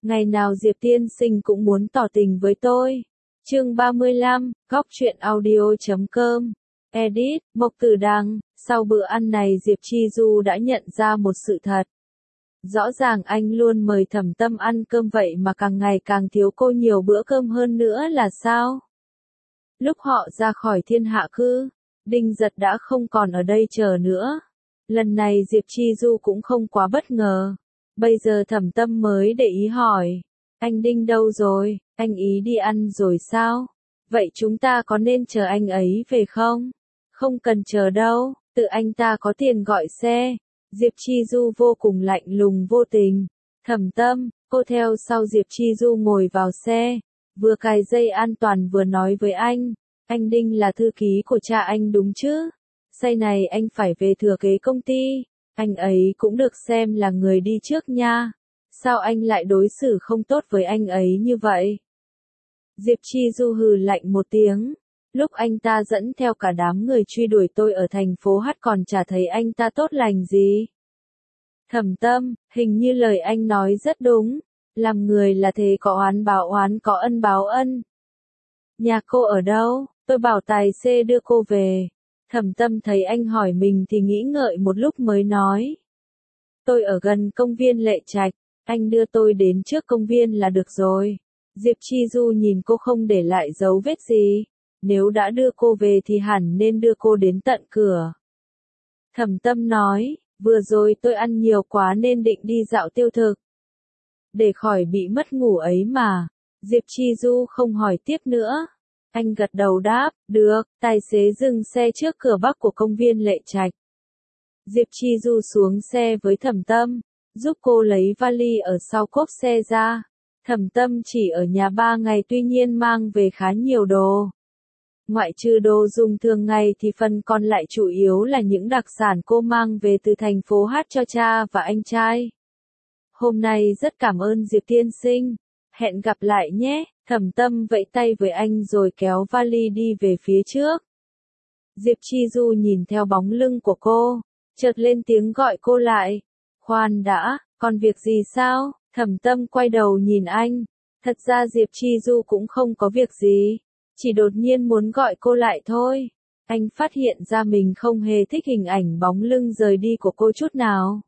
Ngày nào Diệp tiên sinh cũng muốn tỏ tình với tôi. Chương 35, góc truyện audio.com. Edit, Mộc Tử Đằng. Sau bữa ăn này Diệp Chi Du đã nhận ra một sự thật. Rõ ràng anh luôn mời Thẩm Tâm ăn cơm vậy mà càng ngày càng thiếu cô nhiều bữa cơm hơn nữa là sao? Lúc họ ra khỏi Thiên Hạ Cư, Đinh Giật đã không còn ở đây chờ nữa. Lần này Diệp Chi Du cũng không quá bất ngờ. Bây giờ Thẩm Tâm mới để ý hỏi. Anh Đinh đâu rồi, anh ý đi ăn rồi sao? Vậy chúng ta có nên chờ anh ấy về không? Không cần chờ đâu, tự anh ta có tiền gọi xe. Diệp Chi Du vô cùng lạnh lùng vô tình. Thẩm Tâm, cô theo sau Diệp Chi Du ngồi vào xe. Vừa cài dây an toàn vừa nói với anh Đinh là thư ký của cha anh đúng chứ? Say này anh phải về thừa kế công ty. Anh ấy cũng được xem là người đi trước nha. Sao anh lại đối xử không tốt với anh ấy như vậy? Diệp Chi Du hừ lạnh một tiếng. Lúc anh ta dẫn theo cả đám người truy đuổi tôi ở thành phố H còn chả thấy anh ta tốt lành gì. Thẩm Tâm, hình như lời anh nói rất đúng. Làm người là thế, có oán báo oán, có ân báo ân. Nhà cô ở đâu? Tôi bảo tài xế đưa cô về. Thẩm Tâm thấy anh hỏi mình thì nghĩ ngợi một lúc mới nói. Tôi ở gần công viên Lệ Trạch, anh đưa tôi đến trước công viên là được rồi. Diệp Chi Du nhìn cô không để lại dấu vết gì. Nếu đã đưa cô về thì hẳn nên đưa cô đến tận cửa. Thẩm Tâm nói, vừa rồi tôi ăn nhiều quá nên định đi dạo tiêu thực. Để khỏi bị mất ngủ ấy mà. Diệp Chi Du không hỏi tiếp nữa. Anh gật đầu đáp, được. Tài xế dừng xe trước cửa bắc của công viên Lệ Trạch. Diệp Chi Du xuống xe với Thẩm Tâm, giúp cô lấy vali ở sau cốp xe ra. Thẩm Tâm chỉ ở nhà 3 ngày tuy nhiên mang về khá nhiều đồ. Ngoại trừ đồ dùng thường ngày thì phần còn lại chủ yếu là những đặc sản cô mang về từ thành phố H cho cha và anh trai. Hôm nay rất cảm ơn Diệp tiên sinh. Hẹn gặp lại nhé. Thẩm Tâm vẫy tay với anh rồi kéo vali đi về phía trước. Diệp Chi Du nhìn theo bóng lưng của cô, chợt lên tiếng gọi cô lại. Khoan đã, còn việc gì sao? Thẩm Tâm quay đầu nhìn anh. Thật ra Diệp Chi Du cũng không có việc gì, chỉ đột nhiên muốn gọi cô lại thôi. Anh phát hiện ra mình không hề thích hình ảnh bóng lưng rời đi của cô chút nào.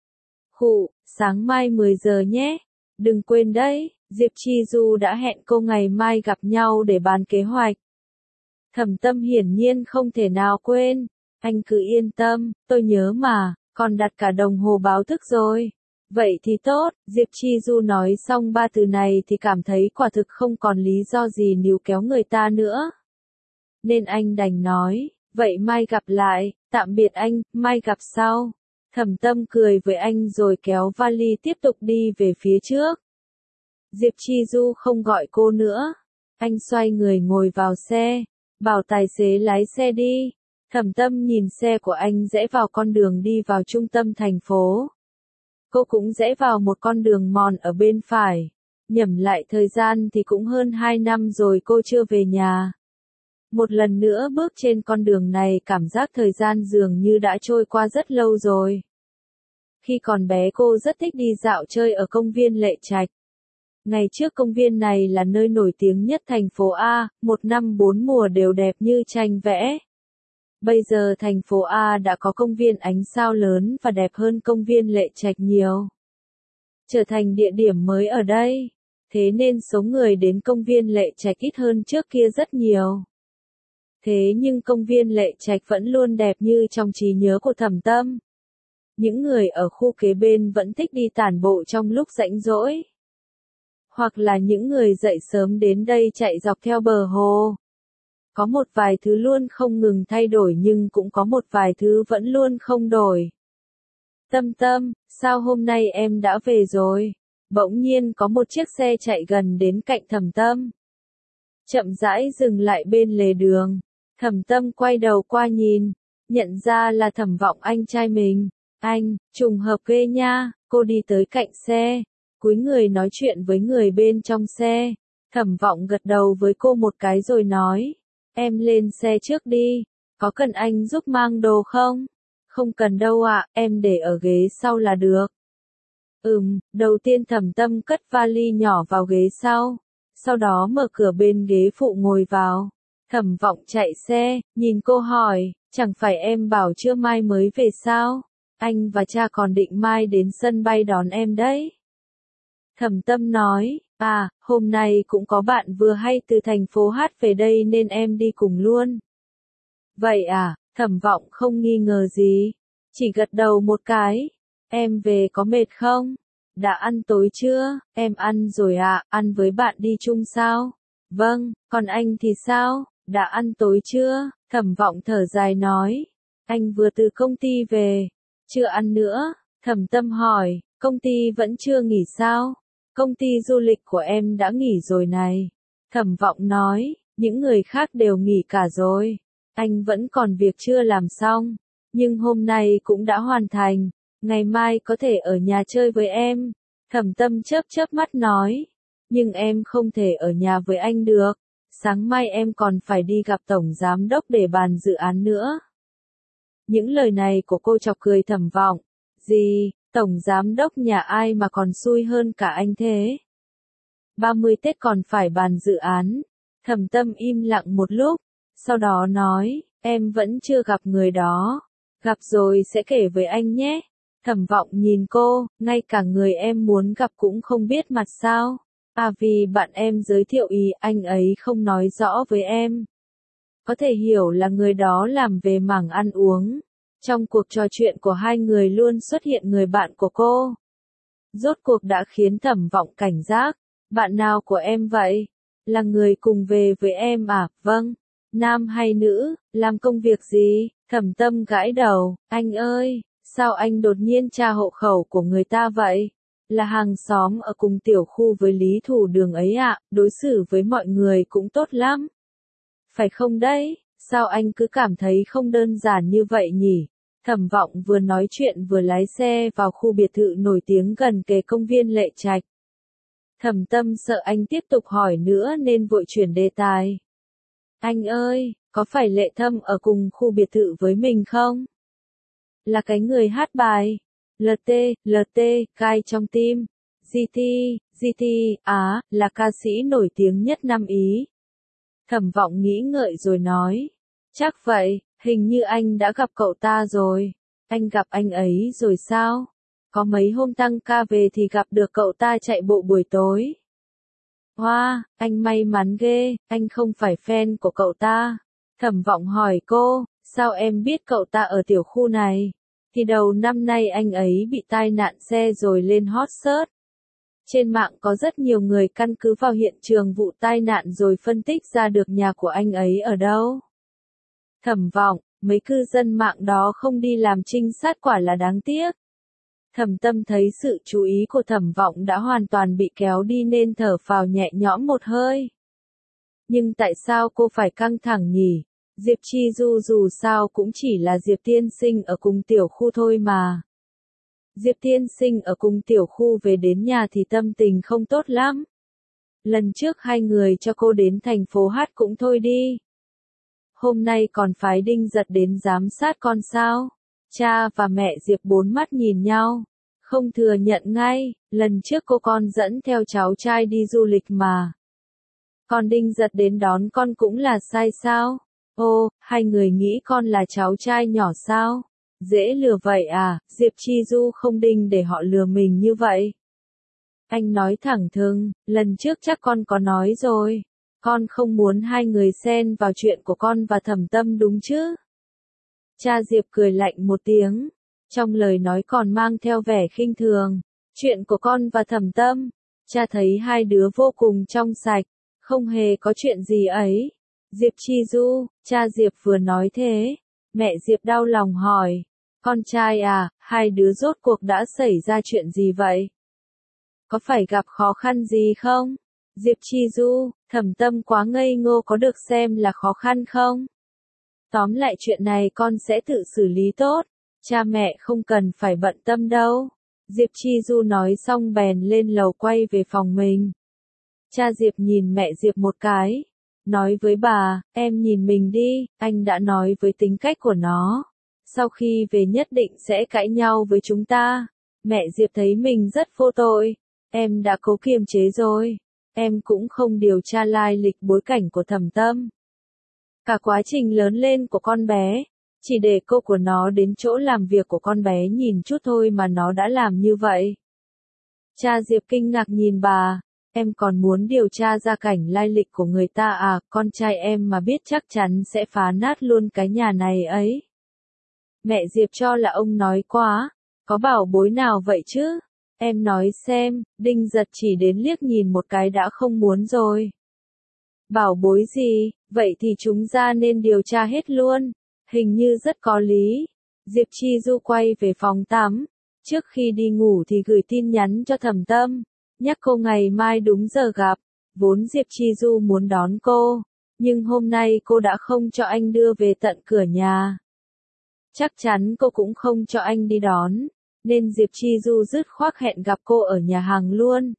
Khụ, sáng mai 10 giờ nhé. Đừng quên đấy, Diệp Chi Du đã hẹn cô ngày mai gặp nhau để bàn kế hoạch. Thẩm Tâm hiển nhiên không thể nào quên. Anh cứ yên tâm, tôi nhớ mà, còn đặt cả đồng hồ báo thức rồi. Vậy thì tốt, Diệp Chi Du nói xong 3 từ này thì cảm thấy quả thực không còn lý do gì níu kéo người ta nữa. Nên anh đành nói, vậy mai gặp lại, tạm biệt anh, mai gặp sau. Thẩm Tâm cười với anh rồi kéo vali tiếp tục đi về phía trước. Diệp Chi Du không gọi cô nữa. Anh xoay người ngồi vào xe, bảo tài xế lái xe đi. Thẩm Tâm nhìn xe của anh rẽ vào con đường đi vào trung tâm thành phố. Cô cũng rẽ vào một con đường mòn ở bên phải. Nhẩm lại thời gian thì cũng hơn 2 năm rồi cô chưa về nhà. Một lần nữa bước trên con đường này cảm giác thời gian dường như đã trôi qua rất lâu rồi. Khi còn bé cô rất thích đi dạo chơi ở công viên Lệ Trạch. Ngày trước công viên này là nơi nổi tiếng nhất thành phố A, một năm 4 mùa đều đẹp như tranh vẽ. Bây giờ thành phố A đã có công viên ánh sao lớn và đẹp hơn công viên Lệ Trạch nhiều. Trở thành địa điểm mới ở đây. Thế nên số người đến công viên Lệ Trạch ít hơn trước kia rất nhiều. Thế nhưng công viên Lệ Trạch vẫn luôn đẹp như trong trí nhớ của Thẩm Tâm. Những người ở khu kế bên vẫn thích đi tản bộ trong lúc rảnh rỗi. Hoặc là những người dậy sớm đến đây chạy dọc theo bờ hồ. Có một vài thứ luôn không ngừng thay đổi nhưng cũng có một vài thứ vẫn luôn không đổi. Tâm Tâm, sao hôm nay em đã về rồi? Bỗng nhiên có một chiếc xe chạy gần đến cạnh Thẩm Tâm. Chậm rãi dừng lại bên lề đường. Thẩm Tâm quay đầu qua nhìn, nhận ra là Thẩm Vọng anh trai mình. Anh, trùng hợp ghê nha. Cô đi tới cạnh xe, cúi người nói chuyện với người bên trong xe. Thẩm Vọng gật đầu với cô một cái rồi nói, em lên xe trước đi, có cần anh giúp mang đồ không? Không cần đâu ạ, em để ở ghế sau là được. Đầu tiên Thẩm Tâm cất vali nhỏ vào ghế sau đó mở cửa bên ghế phụ ngồi vào. Thẩm Vọng chạy xe, nhìn cô hỏi, chẳng phải em bảo trưa mai mới về sao? Anh và cha còn định mai đến sân bay đón em đấy. Thẩm Tâm nói, hôm nay cũng có bạn vừa hay từ thành phố Hát về đây nên em đi cùng luôn. Vậy à, Thẩm Vọng không nghi ngờ gì, chỉ gật đầu một cái. Em về có mệt không? Đã ăn tối chưa? Em ăn rồi ạ, ăn với bạn đi chung sao? Vâng, còn anh thì sao? Đã ăn tối chưa? Thẩm Vọng thở dài nói. Anh vừa từ công ty về. Chưa ăn nữa. Thẩm Tâm hỏi, công ty vẫn chưa nghỉ sao? Công ty du lịch của em đã nghỉ rồi này. Thẩm Vọng nói, những người khác đều nghỉ cả rồi. Anh vẫn còn việc chưa làm xong. Nhưng hôm nay cũng đã hoàn thành. Ngày mai có thể ở nhà chơi với em. Thẩm Tâm chớp chớp mắt nói. Nhưng em không thể ở nhà với anh được. Sáng mai em còn phải đi gặp Tổng Giám Đốc để bàn dự án nữa. Những lời này của cô chọc cười Thẩm Vọng. Gì, Tổng Giám Đốc nhà ai mà còn xui hơn cả anh thế? 30 Tết còn phải bàn dự án. Thẩm Tâm im lặng một lúc. Sau đó nói, em vẫn chưa gặp người đó. Gặp rồi sẽ kể với anh nhé. Thẩm Vọng nhìn cô, ngay cả người em muốn gặp cũng không biết mặt sao? Vì bạn em giới thiệu ý anh ấy không nói rõ với em. Có thể hiểu là người đó làm về mảng ăn uống. Trong cuộc trò chuyện của hai người luôn xuất hiện người bạn của cô. Rốt cuộc đã khiến Thẩm Vọng cảnh giác. Bạn nào của em vậy? Là người cùng về với em à? Vâng. Nam hay nữ? Làm công việc gì? Thẩm Tâm gãi đầu. Anh ơi, sao anh đột nhiên tra hộ khẩu của người ta vậy? Là hàng xóm ở cùng tiểu khu với Lý Thủ Đường ấy ạ, đối xử với mọi người cũng tốt lắm. Phải không đấy? Sao anh cứ cảm thấy không đơn giản như vậy nhỉ? Thẩm Vọng vừa nói chuyện vừa lái xe vào khu biệt thự nổi tiếng gần kề công viên Lệ Trạch. Thẩm Tâm sợ anh tiếp tục hỏi nữa nên vội chuyển đề tài. Anh ơi, có phải Lệ Thâm ở cùng khu biệt thự với mình không? Là cái người hát bài. LT, gai trong tim. GT, là ca sĩ nổi tiếng nhất năm Ý. Thẩm Vọng nghĩ ngợi rồi nói. Chắc vậy, hình như anh đã gặp cậu ta rồi. Anh gặp anh ấy rồi sao? Có mấy hôm tăng ca về thì gặp được cậu ta chạy bộ buổi tối. Wow, anh may mắn ghê, anh không phải fan của cậu ta. Thẩm Vọng hỏi cô, sao em biết cậu ta ở tiểu khu này? Thì đầu năm nay anh ấy bị tai nạn xe rồi lên hot search. Trên mạng có rất nhiều người căn cứ vào hiện trường vụ tai nạn rồi phân tích ra được nhà của anh ấy ở đâu. Thẩm Vọng, mấy cư dân mạng đó không đi làm trinh sát quả là đáng tiếc. Thẩm Tâm thấy sự chú ý của Thẩm Vọng đã hoàn toàn bị kéo đi nên thở phào nhẹ nhõm một hơi. Nhưng tại sao cô phải căng thẳng nhỉ? Diệp Chi Du dù sao cũng chỉ là Diệp Tiên Sinh ở cùng tiểu khu thôi mà. Diệp Tiên Sinh ở cùng tiểu khu về đến nhà thì tâm tình không tốt lắm. Lần trước hai người cho cô đến thành phố Hát cũng thôi đi. Hôm nay còn phái Đinh Giật đến giám sát con sao? Cha và mẹ Diệp bốn mắt nhìn nhau. Không thừa nhận ngay, lần trước cô con dẫn theo cháu trai đi du lịch mà. Còn Đinh Giật đến đón con cũng là sai sao? Ô, hai người nghĩ con là cháu trai nhỏ sao? Dễ lừa vậy à, Diệp Chi Du không đinh để họ lừa mình như vậy. Anh nói thẳng thừng, lần trước chắc con có nói rồi. Con không muốn hai người xen vào chuyện của con và Thẩm Tâm đúng chứ? Cha Diệp cười lạnh một tiếng. Trong lời nói còn mang theo vẻ khinh thường. Chuyện của con và Thẩm Tâm. Cha thấy hai đứa vô cùng trong sạch. Không hề có chuyện gì ấy. Diệp Chi Du, cha Diệp vừa nói thế. Mẹ Diệp đau lòng hỏi. Con trai à, hai đứa rốt cuộc đã xảy ra chuyện gì vậy? Có phải gặp khó khăn gì không? Diệp Chi Du, Thẩm Tâm quá ngây ngô có được xem là khó khăn không? Tóm lại chuyện này con sẽ tự xử lý tốt. Cha mẹ không cần phải bận tâm đâu. Diệp Chi Du nói xong bèn lên lầu quay về phòng mình. Cha Diệp nhìn mẹ Diệp một cái. Nói với bà, em nhìn mình đi, anh đã nói với tính cách của nó. Sau khi về nhất định sẽ cãi nhau với chúng ta. Mẹ Diệp thấy mình rất vô tội. Em đã cố kiềm chế rồi. Em cũng không điều tra lai lịch bối cảnh của Thẩm Tâm. Cả quá trình lớn lên của con bé, chỉ để cô của nó đến chỗ làm việc của con bé nhìn chút thôi mà nó đã làm như vậy. Cha Diệp kinh ngạc nhìn bà, em còn muốn điều tra gia cảnh lai lịch của người ta à, con trai em mà biết chắc chắn sẽ phá nát luôn cái nhà này ấy. Mẹ Diệp cho là ông nói quá, có bảo bối nào vậy chứ? Em nói xem, Đinh Giật chỉ đến liếc nhìn một cái đã không muốn rồi. Bảo bối gì, vậy thì chúng ta nên điều tra hết luôn, hình như rất có lý. Diệp Chi Du quay về phòng tắm, trước khi đi ngủ thì gửi tin nhắn cho Thẩm Tâm, nhắc cô ngày mai đúng giờ gặp, vốn Diệp Chi Du muốn đón cô, nhưng hôm nay cô đã không cho anh đưa về tận cửa nhà. Chắc chắn cô cũng không cho anh đi đón, nên Diệp Chi Du dứt khoát hẹn gặp cô ở nhà hàng luôn.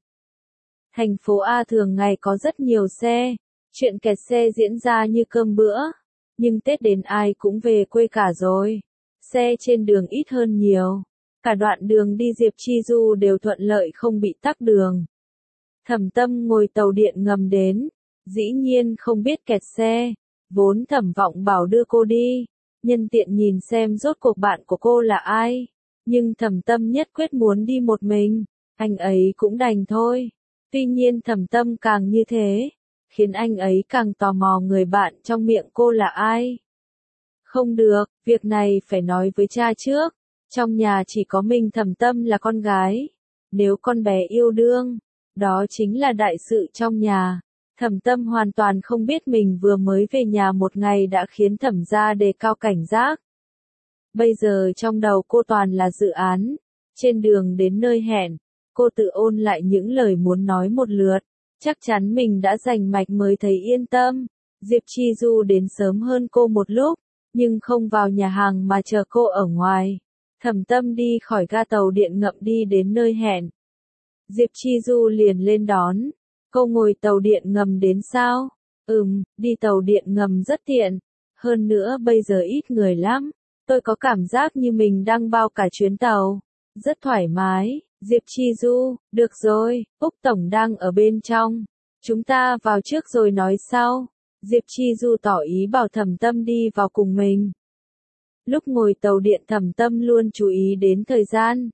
Thành phố A thường ngày có rất nhiều xe, chuyện kẹt xe diễn ra như cơm bữa, nhưng Tết đến ai cũng về quê cả rồi. Xe trên đường ít hơn nhiều, cả đoạn đường đi Diệp Chi Du đều thuận lợi không bị tắc đường. Thẩm Tâm ngồi tàu điện ngầm đến, dĩ nhiên không biết kẹt xe, vốn Thẩm Vọng bảo đưa cô đi, nhân tiện nhìn xem rốt cuộc bạn của cô là ai, nhưng Thẩm Tâm nhất quyết muốn đi một mình, anh ấy cũng đành thôi. Tuy nhiên Thẩm Tâm càng như thế, khiến anh ấy càng tò mò người bạn trong miệng cô là ai. Không được, việc này phải nói với cha trước, trong nhà chỉ có mình Thẩm Tâm là con gái, nếu con bé yêu đương, đó chính là đại sự trong nhà. Thẩm Tâm hoàn toàn không biết mình vừa mới về nhà một ngày đã khiến Thẩm gia đề cao cảnh giác. Bây giờ trong đầu cô toàn là dự án, trên đường đến nơi hẹn, cô tự ôn lại những lời muốn nói một lượt, chắc chắn mình đã rành mạch mới thấy yên tâm. Diệp Chi Du đến sớm hơn cô một lúc, nhưng không vào nhà hàng mà chờ cô ở ngoài. Thẩm Tâm đi khỏi ga tàu điện ngầm đi đến nơi hẹn. Diệp Chi Du liền lên đón. Cô ngồi tàu điện ngầm đến sao? Đi tàu điện ngầm rất tiện. Hơn nữa bây giờ ít người lắm. Tôi có cảm giác như mình đang bao cả chuyến tàu. Rất thoải mái. Diệp Chi Du, được rồi, Úc Tổng đang ở bên trong. Chúng ta vào trước rồi nói sau. Diệp Chi Du tỏ ý bảo Thẩm Tâm đi vào cùng mình. Lúc ngồi tàu điện Thẩm Tâm luôn chú ý đến thời gian.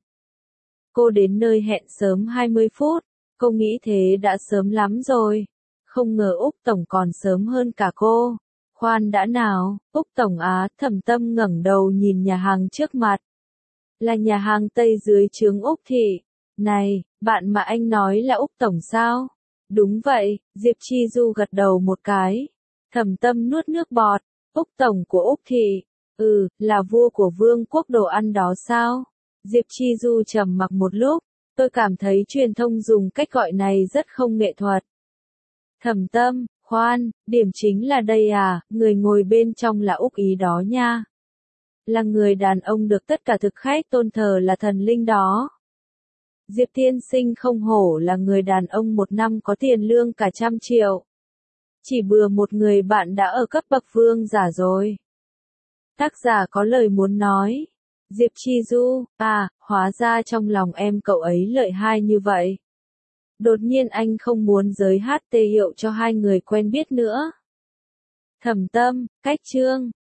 Cô đến nơi hẹn sớm 20 phút, cô nghĩ thế đã sớm lắm rồi. Không ngờ Úc Tổng còn sớm hơn cả cô. Khoan đã nào, Úc Tổng á, Thẩm Tâm ngẩng đầu nhìn nhà hàng trước mặt. Là nhà hàng Tây dưới trướng Úc Thị. Này, bạn mà anh nói là Úc Tổng sao? Đúng vậy, Diệp Chi Du gật đầu một cái. Thẩm Tâm nuốt nước bọt. Úc Tổng của Úc Thị. Là vua của vương quốc đồ ăn đó sao? Diệp Chi Du trầm mặc một lúc. Tôi cảm thấy truyền thông dùng cách gọi này rất không nghệ thuật. Thẩm Tâm, khoan, điểm chính là đây à, người ngồi bên trong là Úc Ý đó nha. Là người đàn ông được tất cả thực khách tôn thờ là thần linh đó. Diệp Tiên Sinh không hổ là người đàn ông một năm có tiền lương cả 100 triệu. Chỉ bừa một người bạn đã ở cấp bậc vương giả rồi. Tác giả có lời muốn nói. Diệp Chi Du, hóa ra trong lòng em cậu ấy lợi hại như vậy. Đột nhiên anh không muốn giới HT hiệu cho hai người quen biết nữa. Thẩm Tâm, cách chương.